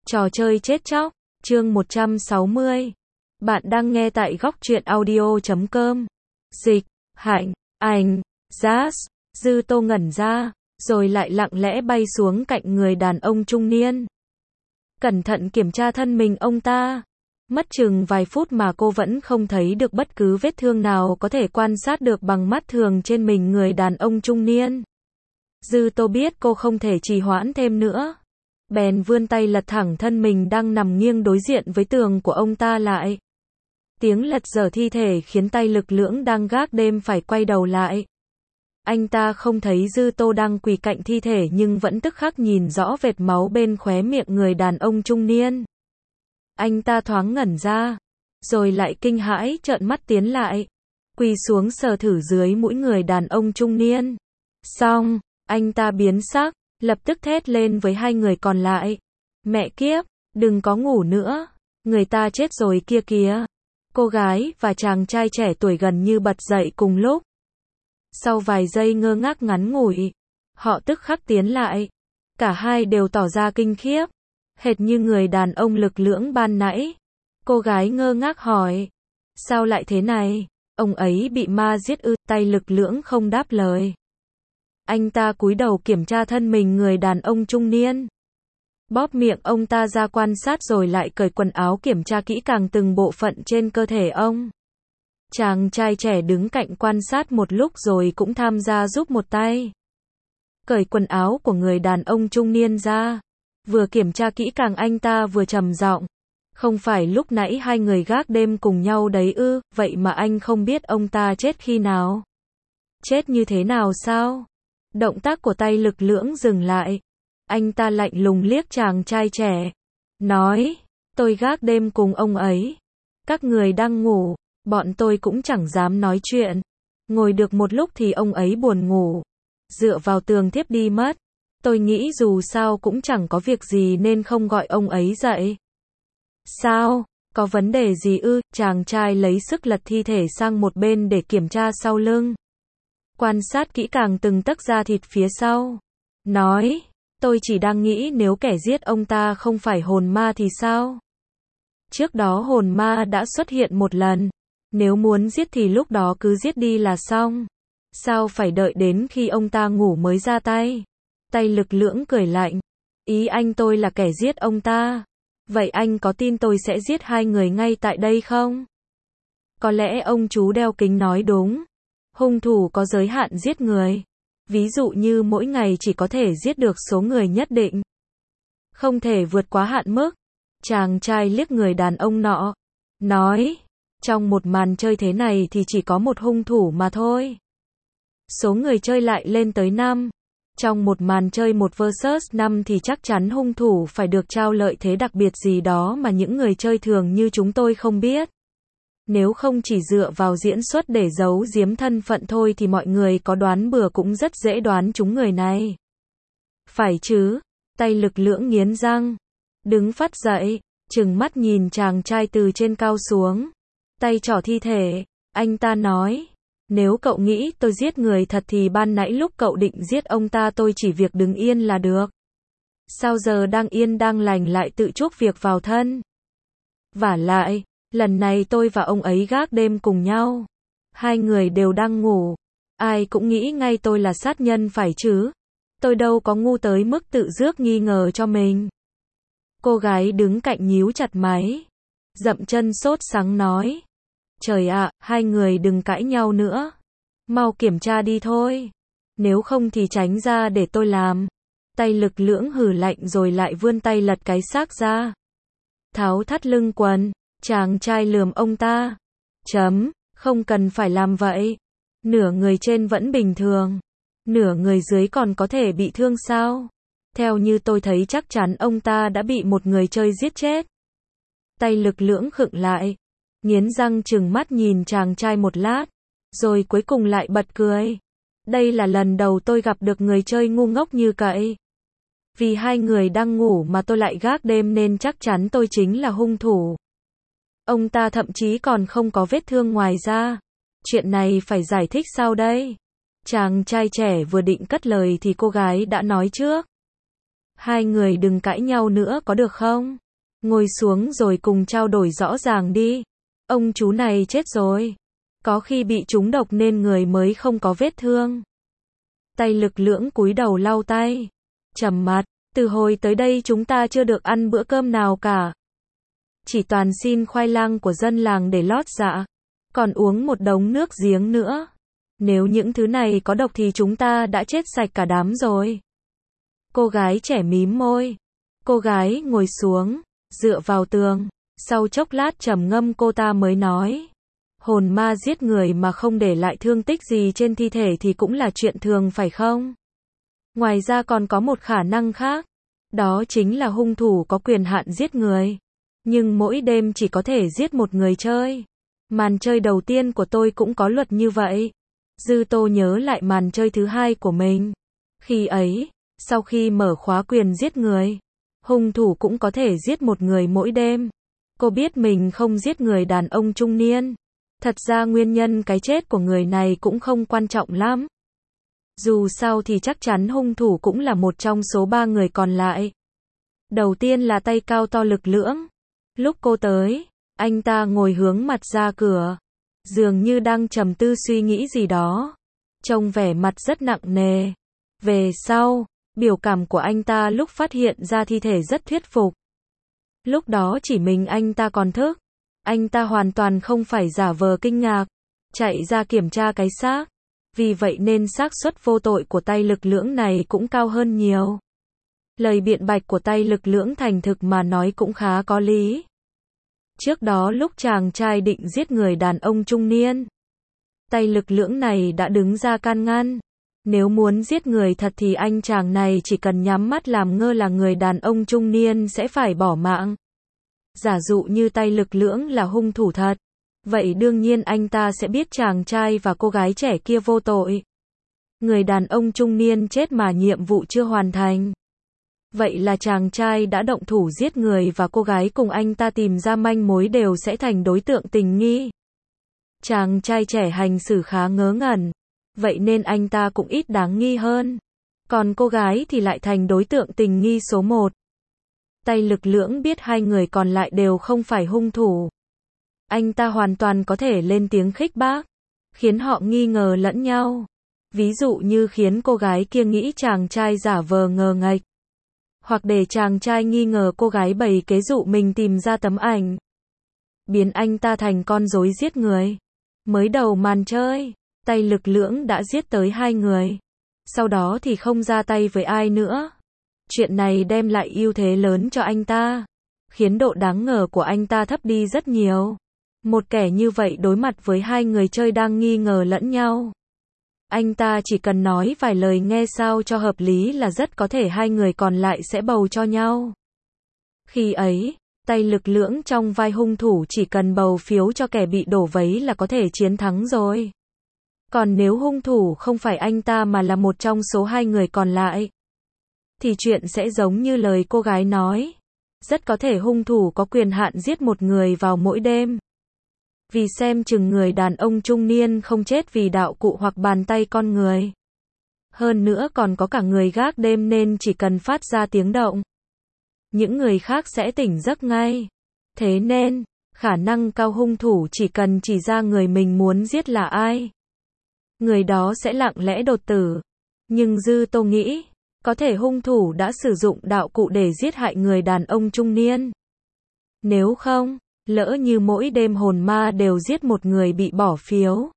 Trò chơi chết chóc, chương 160. Bạn đang nghe tại góc truyện audio.com. Dịch, Hạnh, Ảnh, Jazz, Dư Tô ngẩn ra, rồi lại lặng lẽ bay xuống cạnh người đàn ông trung niên. Cẩn thận kiểm tra thân mình ông ta. Mất chừng vài phút mà cô vẫn không thấy được bất cứ vết thương nào có thể quan sát được bằng mắt thường trên mình người đàn ông trung niên. Dư Tô biết cô không thể trì hoãn thêm nữa. Bèn vươn tay lật thẳng thân mình đang nằm nghiêng đối diện với tường của ông ta lại. Tiếng lật dở thi thể khiến tay lực lưỡng đang gác đêm phải quay đầu lại. Anh ta không thấy Dư Tô đang quỳ cạnh thi thể nhưng vẫn tức khắc nhìn rõ vệt máu bên khóe miệng người đàn ông trung niên. Anh ta thoáng ngẩn ra, rồi lại kinh hãi trợn mắt tiến lại, quỳ xuống sờ thử dưới mũi người đàn ông trung niên. Xong, anh ta biến sắc, lập tức thét lên với hai người còn lại. Mẹ kiếp, đừng có ngủ nữa, người ta chết rồi kia kìa. Cô gái và chàng trai trẻ tuổi gần như bật dậy cùng lúc. Sau vài giây ngơ ngác ngắn ngủi, họ tức khắc tiến lại. Cả hai đều tỏ ra kinh khiếp, hệt như người đàn ông lực lưỡng ban nãy. Cô gái ngơ ngác hỏi, sao lại thế này, ông ấy bị ma giết ư? Tay lực lưỡng không đáp lời. Anh ta cúi đầu kiểm tra thân mình người đàn ông trung niên. Bóp miệng ông ta ra quan sát rồi lại cởi quần áo kiểm tra kỹ càng từng bộ phận trên cơ thể ông. Chàng trai trẻ đứng cạnh quan sát một lúc rồi cũng tham gia giúp một tay. Cởi quần áo của người đàn ông trung niên ra. Vừa kiểm tra kỹ càng anh ta vừa trầm giọng. Không phải lúc nãy hai người gác đêm cùng nhau đấy ư, vậy mà anh không biết ông ta chết khi nào? Chết như thế nào sao? Động tác của tay lực lưỡng dừng lại. Anh ta lạnh lùng liếc chàng trai trẻ. Nói, tôi gác đêm cùng ông ấy. Các người đang ngủ, bọn tôi cũng chẳng dám nói chuyện. Ngồi được một lúc thì ông ấy buồn ngủ. Dựa vào tường thiếp đi mất. Tôi nghĩ dù sao cũng chẳng có việc gì nên không gọi ông ấy dậy. Sao? Có vấn đề gì ư? Chàng trai lấy sức lật thi thể sang một bên để kiểm tra sau lưng. Quan sát kỹ càng từng tấc da thịt phía sau. Nói, tôi chỉ đang nghĩ nếu kẻ giết ông ta không phải hồn ma thì sao? Trước đó hồn ma đã xuất hiện một lần. Nếu muốn giết thì lúc đó cứ giết đi là xong. Sao phải đợi đến khi ông ta ngủ mới ra tay? Tay lực lưỡng cười lạnh. Ý anh tôi là kẻ giết ông ta. Vậy anh có tin tôi sẽ giết hai người ngay tại đây không? Có lẽ ông chú đeo kính nói đúng. Hung thủ có giới hạn giết người. Ví dụ như mỗi ngày chỉ có thể giết được số người nhất định. Không thể vượt quá hạn mức. Chàng trai liếc người đàn ông nọ. Nói, trong một màn chơi thế này thì chỉ có một hung thủ mà thôi. Số người chơi lại lên tới 5. Trong một màn chơi 1 vs 5 thì chắc chắn hung thủ phải được trao lợi thế đặc biệt gì đó mà những người chơi thường như chúng tôi không biết. Nếu không chỉ dựa vào diễn xuất để giấu giếm thân phận thôi thì mọi người có đoán bừa cũng rất dễ đoán chúng người này. Phải chứ? Tay lực lưỡng nghiến răng. Đứng phắt dậy, trừng mắt nhìn chàng trai từ trên cao xuống. Tay trỏ thi thể, anh ta nói. Nếu cậu nghĩ tôi giết người thật thì ban nãy lúc cậu định giết ông ta tôi chỉ việc đứng yên là được. Sao giờ đang yên đang lành lại tự chuốc việc vào thân? Vả lại, lần này tôi và ông ấy gác đêm cùng nhau. Hai người đều đang ngủ. Ai cũng nghĩ ngay tôi là sát nhân phải chứ. Tôi đâu có ngu tới mức tự rước nghi ngờ cho mình. Cô gái đứng cạnh nhíu chặt máy. Dậm chân sốt sắng nói. Trời ạ, hai người đừng cãi nhau nữa. Mau kiểm tra đi thôi. Nếu không thì tránh ra để tôi làm. Tay lực lưỡng hừ lạnh rồi lại vươn tay lật cái xác ra. Tháo thắt lưng quần. Chàng trai lườm ông ta. Không cần phải làm vậy. Nửa người trên vẫn bình thường. Nửa người dưới còn có thể bị thương sao? Theo như tôi thấy chắc chắn ông ta đã bị một người chơi giết chết. Tay lực lưỡng khựng lại. Nghiến răng trừng mắt nhìn chàng trai một lát. Rồi cuối cùng lại bật cười. Đây là lần đầu tôi gặp được người chơi ngu ngốc như cậy. Vì hai người đang ngủ mà tôi lại gác đêm nên chắc chắn tôi chính là hung thủ. Ông ta thậm chí còn không có vết thương ngoài da. Chuyện này phải giải thích sao đây? Chàng trai trẻ vừa định cất lời thì cô gái đã nói trước. Hai người đừng cãi nhau nữa có được không? Ngồi xuống rồi cùng trao đổi rõ ràng đi. Ông chú này chết rồi. Có khi bị trúng độc nên người mới không có vết thương. Tay Lực Lưỡng cúi đầu lau tay. Trầm mặt, từ hồi tới đây chúng ta chưa được ăn bữa cơm nào cả. Chỉ toàn xin khoai lang của dân làng để lót dạ. Còn uống một đống nước giếng nữa. Nếu những thứ này có độc thì chúng ta đã chết sạch cả đám rồi. Cô gái trẻ mím môi. Cô gái ngồi xuống, dựa vào tường. Sau chốc lát trầm ngâm cô ta mới nói. Hồn ma giết người mà không để lại thương tích gì trên thi thể thì cũng là chuyện thường phải không? Ngoài ra còn có một khả năng khác. Đó chính là hung thủ có quyền hạn giết người. Nhưng mỗi đêm chỉ có thể giết một người chơi. Màn chơi đầu tiên của tôi cũng có luật như vậy. Dư Tô nhớ lại màn chơi thứ hai của mình. Khi ấy, sau khi mở khóa quyền giết người, hung thủ cũng có thể giết một người mỗi đêm. Cô biết mình không giết người đàn ông trung niên. Thật ra nguyên nhân cái chết của người này cũng không quan trọng lắm. Dù sao thì chắc chắn hung thủ cũng là một trong số 3 người còn lại. Đầu tiên là tay cao to Lực Lưỡng. Lúc cô tới, anh ta ngồi hướng mặt ra cửa. Dường như đang trầm tư suy nghĩ gì đó. Trông vẻ mặt rất nặng nề. Về sau, biểu cảm của anh ta lúc phát hiện ra thi thể rất thuyết phục. Lúc đó chỉ mình anh ta còn thức. Anh ta hoàn toàn không phải giả vờ kinh ngạc. Chạy ra kiểm tra cái xác. Vì vậy nên xác suất vô tội của tay Lực Lưỡng này cũng cao hơn nhiều. Lời biện bạch của tay Lực Lưỡng thành thực mà nói cũng khá có lý. Trước đó lúc chàng trai định giết người đàn ông trung niên, tay Lực Lưỡng này đã đứng ra can ngăn. Nếu muốn giết người thật thì anh chàng này chỉ cần nhắm mắt làm ngơ là người đàn ông trung niên sẽ phải bỏ mạng. Giả dụ như tay Lực Lưỡng là hung thủ thật, vậy đương nhiên anh ta sẽ biết chàng trai và cô gái trẻ kia vô tội. Người đàn ông trung niên chết mà nhiệm vụ chưa hoàn thành. Vậy là chàng trai đã động thủ giết người và cô gái cùng anh ta tìm ra manh mối đều sẽ thành đối tượng tình nghi. Chàng trai trẻ hành xử khá ngớ ngẩn, vậy nên anh ta cũng ít đáng nghi hơn. Còn cô gái thì lại thành đối tượng tình nghi số 1. Tay Lực Lưỡng biết hai người còn lại đều không phải hung thủ. Anh ta hoàn toàn có thể lên tiếng khích bác, khiến họ nghi ngờ lẫn nhau. Ví dụ như khiến cô gái kia nghĩ chàng trai giả vờ ngờ nghệch. Hoặc để chàng trai nghi ngờ cô gái bày kế dụ mình tìm ra tấm ảnh. Biến anh ta thành con rối giết người. Mới đầu màn chơi, tay Lực Lưỡng đã giết tới 2 người. Sau đó thì không ra tay với ai nữa. Chuyện này đem lại ưu thế lớn cho anh ta, khiến độ đáng ngờ của anh ta thấp đi rất nhiều. Một kẻ như vậy đối mặt với 2 người chơi đang nghi ngờ lẫn nhau. Anh ta chỉ cần nói vài lời nghe sao cho hợp lý là rất có thể 2 người còn lại sẽ bầu cho nhau. Khi ấy, tay Lực Lưỡng trong vai hung thủ chỉ cần bầu phiếu cho kẻ bị đổ vấy là có thể chiến thắng rồi. Còn nếu hung thủ không phải anh ta mà là một trong số 2 người còn lại, thì chuyện sẽ giống như lời cô gái nói. Rất có thể hung thủ có quyền hạn giết một người vào mỗi đêm. Vì xem chừng người đàn ông trung niên không chết vì đạo cụ hoặc bàn tay con người. Hơn nữa còn có cả người gác đêm nên chỉ cần phát ra tiếng động, những người khác sẽ tỉnh giấc ngay. Thế nên, khả năng cao hung thủ chỉ cần chỉ ra người mình muốn giết là ai, người đó sẽ lặng lẽ đột tử. Nhưng Dư Tô nghĩ, có thể hung thủ đã sử dụng đạo cụ để giết hại người đàn ông trung niên. Nếu không, lỡ như mỗi đêm hồn ma đều giết một người bị bỏ phiếu,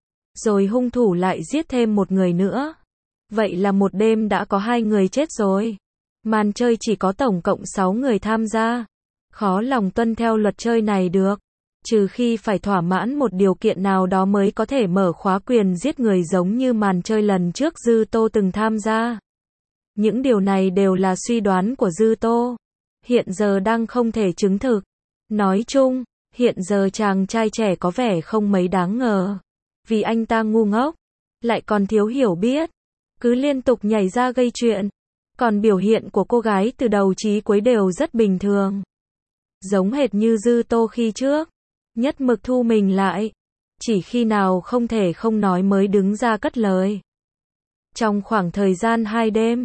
rồi hung thủ lại giết thêm một người nữa, vậy là một đêm đã có 2 người chết rồi. Màn chơi chỉ có tổng cộng 6 người tham gia. Khó lòng tuân theo luật chơi này được. Trừ khi phải thỏa mãn một điều kiện nào đó mới có thể mở khóa quyền giết người giống như màn chơi lần trước Dư Tô từng tham gia. Những điều này đều là suy đoán của Dư Tô. Hiện giờ đang không thể chứng thực. Nói chung, hiện giờ chàng trai trẻ có vẻ không mấy đáng ngờ. Vì anh ta ngu ngốc, lại còn thiếu hiểu biết, cứ liên tục nhảy ra gây chuyện. Còn biểu hiện của cô gái từ đầu chí cuối đều rất bình thường. Giống hệt như Dư Tô khi trước. Nhất mực thu mình lại. Chỉ khi nào không thể không nói mới đứng ra cất lời. Trong khoảng thời gian 2 đêm,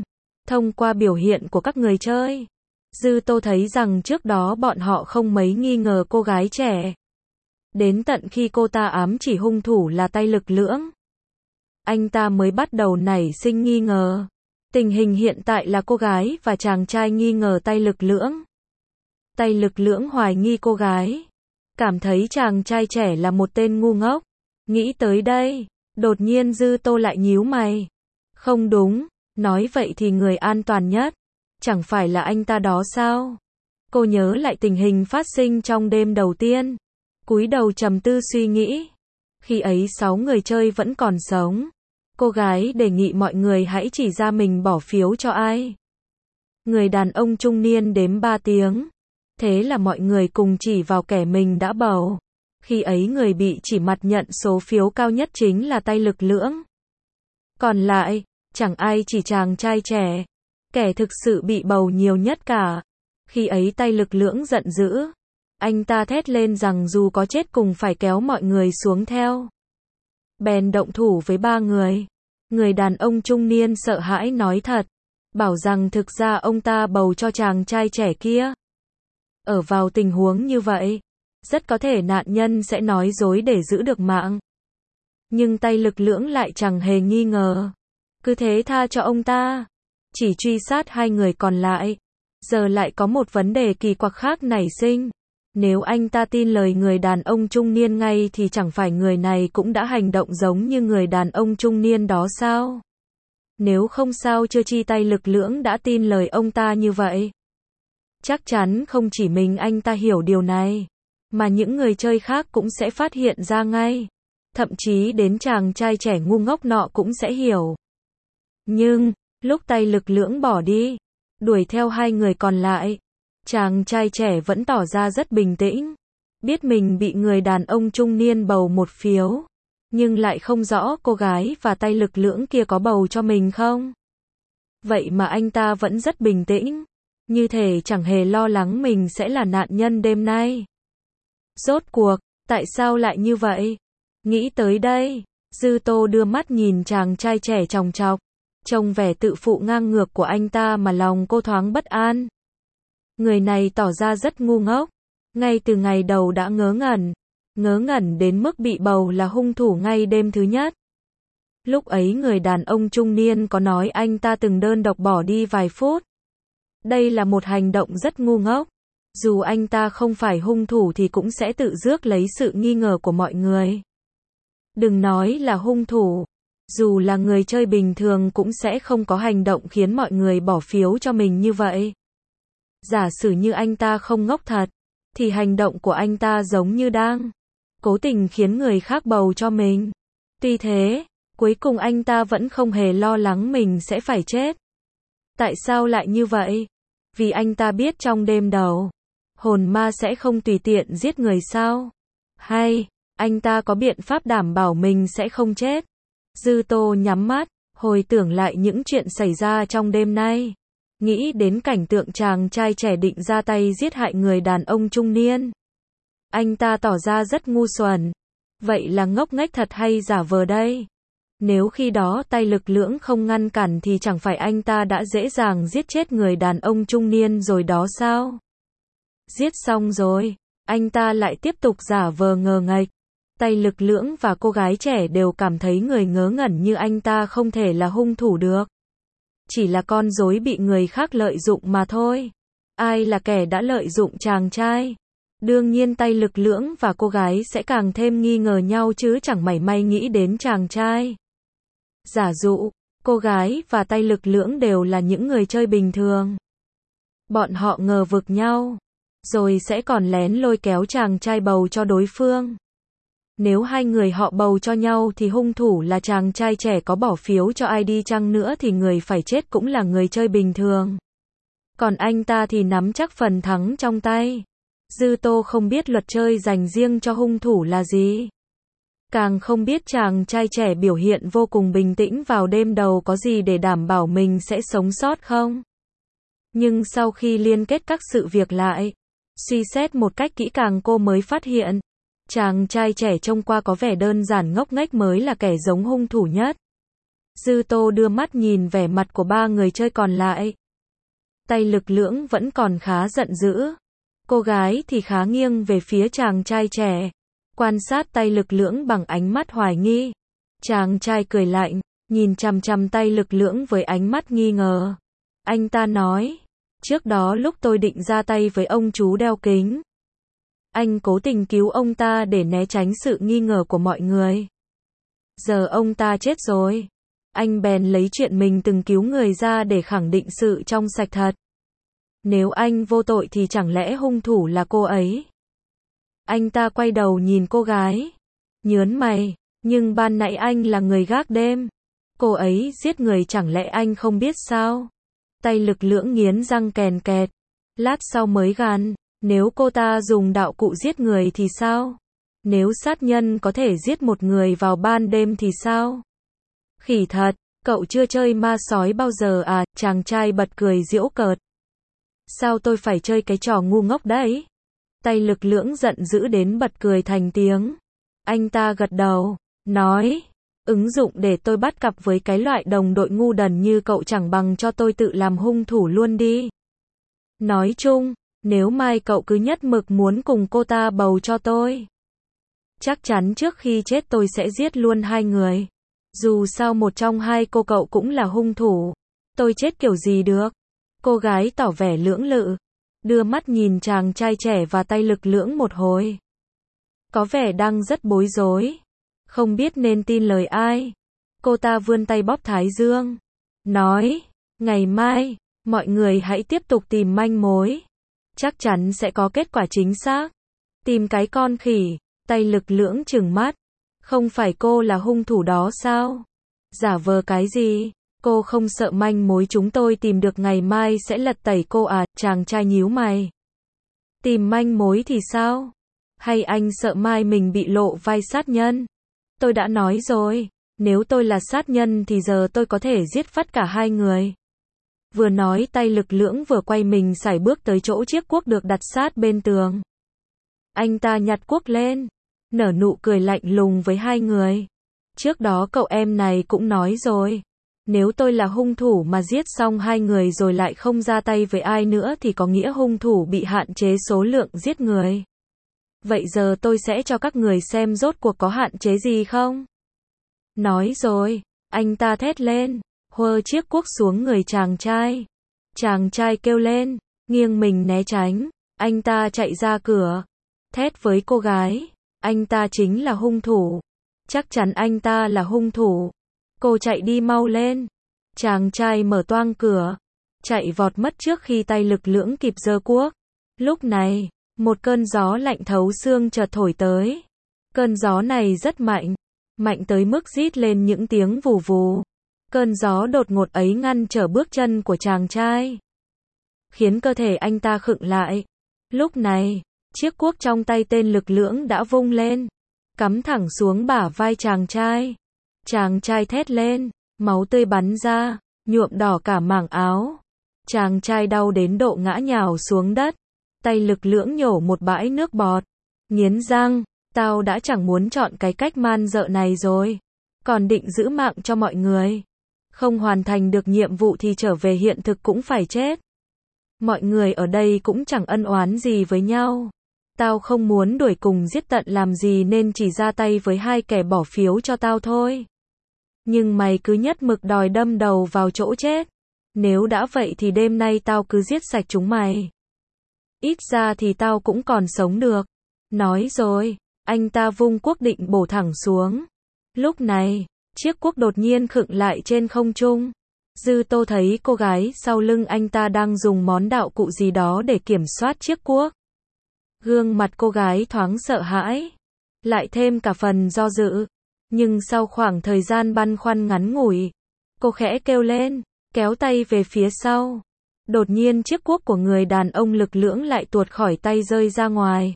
Thông qua biểu hiện của các người chơi, Dư Tô thấy rằng trước đó bọn họ không mấy nghi ngờ cô gái trẻ. Đến tận khi cô ta ám chỉ hung thủ là tay lực lưỡng, anh ta mới bắt đầu nảy sinh nghi ngờ. Tình hình hiện tại là cô gái và chàng trai nghi ngờ tay lực lưỡng. Tay lực lưỡng hoài nghi cô gái, cảm thấy chàng trai trẻ là một tên ngu ngốc. Nghĩ tới đây, đột nhiên Dư Tô lại nhíu mày. Không đúng, nói vậy thì người an toàn nhất chẳng phải là anh ta đó sao? Cô nhớ lại tình hình phát sinh trong đêm đầu tiên, cúi đầu trầm tư suy nghĩ. Khi ấy 6 người chơi vẫn còn sống. Cô gái đề nghị mọi người hãy chỉ ra mình bỏ phiếu cho ai. Người đàn ông trung niên đếm 3 tiếng. Thế là mọi người cùng chỉ vào kẻ mình đã bầu. Khi ấy người bị chỉ mặt nhận số phiếu cao nhất chính là tay lực lưỡng. Còn lại, chẳng ai chỉ chàng trai trẻ, kẻ thực sự bị bầu nhiều nhất cả. Khi ấy tay lực lưỡng giận dữ. Anh ta thét lên rằng dù có chết cùng phải kéo mọi người xuống theo. Bèn động thủ với 3 người. Người đàn ông trung niên sợ hãi nói thật, bảo rằng thực ra ông ta bầu cho chàng trai trẻ kia. Ở vào tình huống như vậy, rất có thể nạn nhân sẽ nói dối để giữ được mạng. Nhưng tay lực lưỡng lại chẳng hề nghi ngờ. Cứ thế tha cho ông ta. Chỉ truy sát 2 người còn lại. Giờ lại có một vấn đề kỳ quặc khác nảy sinh. Nếu anh ta tin lời người đàn ông trung niên ngay thì chẳng phải người này cũng đã hành động giống như người đàn ông trung niên đó sao? Nếu không sao chưa chi tay lực lưỡng đã tin lời ông ta như vậy. Chắc chắn không chỉ mình anh ta hiểu điều này, mà những người chơi khác cũng sẽ phát hiện ra ngay. Thậm chí đến chàng trai trẻ ngu ngốc nọ cũng sẽ hiểu. Nhưng, lúc tay lực lưỡng bỏ đi, đuổi theo 2 người còn lại, chàng trai trẻ vẫn tỏ ra rất bình tĩnh. Biết mình bị người đàn ông trung niên bầu 1 phiếu, nhưng lại không rõ cô gái và tay lực lưỡng kia có bầu cho mình không. Vậy mà anh ta vẫn rất bình tĩnh, như thể chẳng hề lo lắng mình sẽ là nạn nhân đêm nay. Rốt cuộc, tại sao lại như vậy? Nghĩ tới đây, Dư Tô đưa mắt nhìn chàng trai trẻ chòng chọc, trông vẻ tự phụ ngang ngược của anh ta mà lòng cô thoáng bất an. Người này tỏ ra rất ngu ngốc, ngay từ ngày đầu đã ngớ ngẩn đến mức bị bầu là hung thủ ngay đêm thứ nhất. Lúc ấy người đàn ông trung niên có nói anh ta từng đơn độc bỏ đi vài phút. Đây là một hành động rất ngu ngốc. Dù anh ta không phải hung thủ thì cũng sẽ tự rước lấy sự nghi ngờ của mọi người. Đừng nói là hung thủ, dù là người chơi bình thường cũng sẽ không có hành động khiến mọi người bỏ phiếu cho mình như vậy. Giả sử như anh ta không ngốc thật, thì hành động của anh ta giống như đang cố tình khiến người khác bầu cho mình. Tuy thế, cuối cùng anh ta vẫn không hề lo lắng mình sẽ phải chết. Tại sao lại như vậy? Vì anh ta biết trong đêm đầu, hồn ma sẽ không tùy tiện giết người sao? Hay, anh ta có biện pháp đảm bảo mình sẽ không chết? Dư Tô nhắm mắt, hồi tưởng lại những chuyện xảy ra trong đêm nay. Nghĩ đến cảnh tượng chàng trai trẻ định ra tay giết hại người đàn ông trung niên. Anh ta tỏ ra rất ngu xuẩn. Vậy là ngốc nghếch thật hay giả vờ đây? Nếu khi đó tay lực lưỡng không ngăn cản thì chẳng phải anh ta đã dễ dàng giết chết người đàn ông trung niên rồi đó sao? Giết xong rồi, anh ta lại tiếp tục giả vờ ngờ nghệch. Tay lực lưỡng và cô gái trẻ đều cảm thấy người ngớ ngẩn như anh ta không thể là hung thủ được. Chỉ là con rối bị người khác lợi dụng mà thôi. Ai là kẻ đã lợi dụng chàng trai? Đương nhiên tay lực lưỡng và cô gái sẽ càng thêm nghi ngờ nhau chứ chẳng mảy may nghĩ đến chàng trai. Giả dụ, cô gái và tay lực lưỡng đều là những người chơi bình thường. Bọn họ ngờ vực nhau, rồi sẽ còn lén lôi kéo chàng trai bầu cho đối phương. Nếu 2 người họ bầu cho nhau thì hung thủ là chàng trai trẻ có bỏ phiếu cho ai đi chăng nữa thì người phải chết cũng là người chơi bình thường. Còn anh ta thì nắm chắc phần thắng trong tay. Dư Tô không biết luật chơi dành riêng cho hung thủ là gì. Càng không biết chàng trai trẻ biểu hiện vô cùng bình tĩnh vào đêm đầu có gì để đảm bảo mình sẽ sống sót không. Nhưng sau khi liên kết các sự việc lại, suy xét một cách kỹ càng cô mới phát hiện, chàng trai trẻ trông qua có vẻ đơn giản ngốc nghếch mới là kẻ giống hung thủ nhất. Dư Tô đưa mắt nhìn vẻ mặt của ba người chơi còn lại. Tay Lực Lưỡng vẫn còn khá giận dữ. Cô gái thì khá nghiêng về phía chàng trai trẻ. Quan sát tay Lực Lưỡng bằng ánh mắt hoài nghi. Chàng trai cười lạnh, nhìn chằm chằm tay Lực Lưỡng với ánh mắt nghi ngờ. Anh ta nói, trước đó lúc tôi định ra tay với ông chú đeo kính, anh cố tình cứu ông ta để né tránh sự nghi ngờ của mọi người. Giờ ông ta chết rồi. Anh bèn lấy chuyện mình từng cứu người ra để khẳng định sự trong sạch thật. Nếu anh vô tội thì chẳng lẽ hung thủ là cô ấy? Anh ta quay đầu nhìn cô gái. Nhớn mày, nhưng ban nãy anh là người gác đêm. Cô ấy giết người chẳng lẽ anh không biết sao? Tay Lực Lưỡng nghiến răng kèn kẹt. Lát sau mới gằn, nếu cô ta dùng đạo cụ giết người thì sao? Nếu sát nhân có thể giết một người vào ban đêm thì sao? Khỉ thật, cậu chưa chơi ma sói bao giờ à? Chàng trai bật cười giễu cợt. Sao tôi phải chơi cái trò ngu ngốc đấy? Tay Lực Lưỡng giận dữ đến bật cười thành tiếng. Anh ta gật đầu, nói, ứng dụng để tôi bắt cặp với cái loại đồng đội ngu đần như cậu chẳng bằng cho tôi tự làm hung thủ luôn đi. Nói chung, nếu mai cậu cứ nhất mực muốn cùng cô ta bầu cho tôi, chắc chắn trước khi chết tôi sẽ giết luôn hai người. Dù sao một trong hai cô cậu cũng là hung thủ. Tôi chết kiểu gì được? Cô gái tỏ vẻ lưỡng lự, đưa mắt nhìn chàng trai trẻ và tay Lực Lưỡng một hồi. Có vẻ đang rất bối rối, không biết nên tin lời ai. Cô ta vươn tay bóp thái dương, nói, ngày mai, mọi người hãy tiếp tục tìm manh mối. Chắc chắn sẽ có kết quả chính xác. Tìm cái con khỉ. Tay Lực Lưỡng trừng mắt. Không phải cô là hung thủ đó sao? Giả vờ cái gì? Cô không sợ manh mối chúng tôi tìm được ngày mai sẽ lật tẩy cô à? Chàng trai nhíu mày. Tìm manh mối thì sao? Hay anh sợ mai mình bị lộ vai sát nhân? Tôi đã nói rồi, nếu tôi là sát nhân thì giờ tôi có thể giết phát cả hai người. Vừa nói tay Lực Lưỡng vừa quay mình sải bước tới chỗ chiếc cuốc được đặt sát bên tường. Anh ta nhặt cuốc lên, nở nụ cười lạnh lùng với hai người. Trước đó cậu em này cũng nói rồi, nếu tôi là hung thủ mà giết xong hai người rồi lại không ra tay với ai nữa thì có nghĩa hung thủ bị hạn chế số lượng giết người. Vậy giờ tôi sẽ cho các người xem rốt cuộc có hạn chế gì không? Nói rồi, anh ta thét lên, huơ chiếc cuốc xuống người chàng trai. Chàng trai kêu lên, nghiêng mình né tránh. Anh ta chạy ra cửa, thét với cô gái, anh ta chính là hung thủ. Chắc chắn anh ta là hung thủ. Cô chạy đi mau lên. Chàng trai mở toang cửa, chạy vọt mất trước khi tay Lực Lưỡng kịp giơ cuốc. Lúc này, một cơn gió lạnh thấu xương chợt thổi tới. Cơn gió này rất mạnh, mạnh tới mức rít lên những tiếng vù vù. Cơn gió đột ngột ấy ngăn trở bước chân của chàng trai, khiến cơ thể anh ta khựng lại. Lúc này, chiếc cuốc trong tay tên Lực Lưỡng đã vung lên, cắm thẳng xuống bả vai chàng trai. Chàng trai thét lên, máu tươi bắn ra, nhuộm đỏ cả mảng áo. Chàng trai đau đến độ ngã nhào xuống đất. Tay Lực Lưỡng nhổ một bãi nước bọt, nghiến răng, tao đã chẳng muốn chọn cái cách man dợ này rồi, còn định giữ mạng cho mọi người. Không hoàn thành được nhiệm vụ thì trở về hiện thực cũng phải chết. Mọi người ở đây cũng chẳng ân oán gì với nhau. Tao không muốn đuổi cùng giết tận làm gì nên chỉ ra tay với hai kẻ bỏ phiếu cho tao thôi. Nhưng mày cứ nhất mực đòi đâm đầu vào chỗ chết. Nếu đã vậy thì đêm nay tao cứ giết sạch chúng mày. Ít ra thì tao cũng còn sống được. Nói rồi, anh ta vung cuốc định bổ thẳng xuống. Lúc này, chiếc cuốc đột nhiên khựng lại trên không trung. Dư Tô thấy cô gái sau lưng anh ta đang dùng món đạo cụ gì đó để kiểm soát chiếc cuốc. Gương mặt cô gái thoáng sợ hãi, lại thêm cả phần do dự. Nhưng sau khoảng thời gian băn khoăn ngắn ngủi, cô khẽ kêu lên, kéo tay về phía sau. Đột nhiên chiếc cuốc của người đàn ông Lực Lưỡng lại tuột khỏi tay rơi ra ngoài.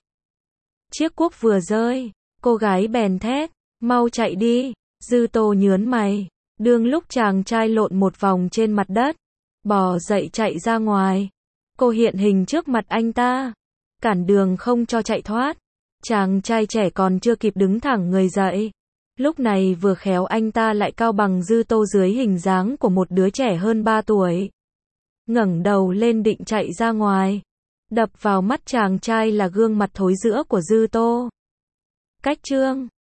Chiếc cuốc vừa rơi, cô gái bèn thét, mau chạy đi. Dư Tô nhớn mày, đương lúc chàng trai lộn một vòng trên mặt đất, bò dậy chạy ra ngoài. Cô hiện hình trước mặt anh ta, cản đường không cho chạy thoát. Chàng trai trẻ còn chưa kịp đứng thẳng người dậy, Lúc này vừa khéo anh ta lại cao bằng Dư Tô dưới hình dáng của một đứa trẻ hơn 3 tuổi. Ngẩng đầu lên định chạy ra ngoài. Đập vào mắt chàng trai là gương mặt thối rữa của Dư Tô. Cách chương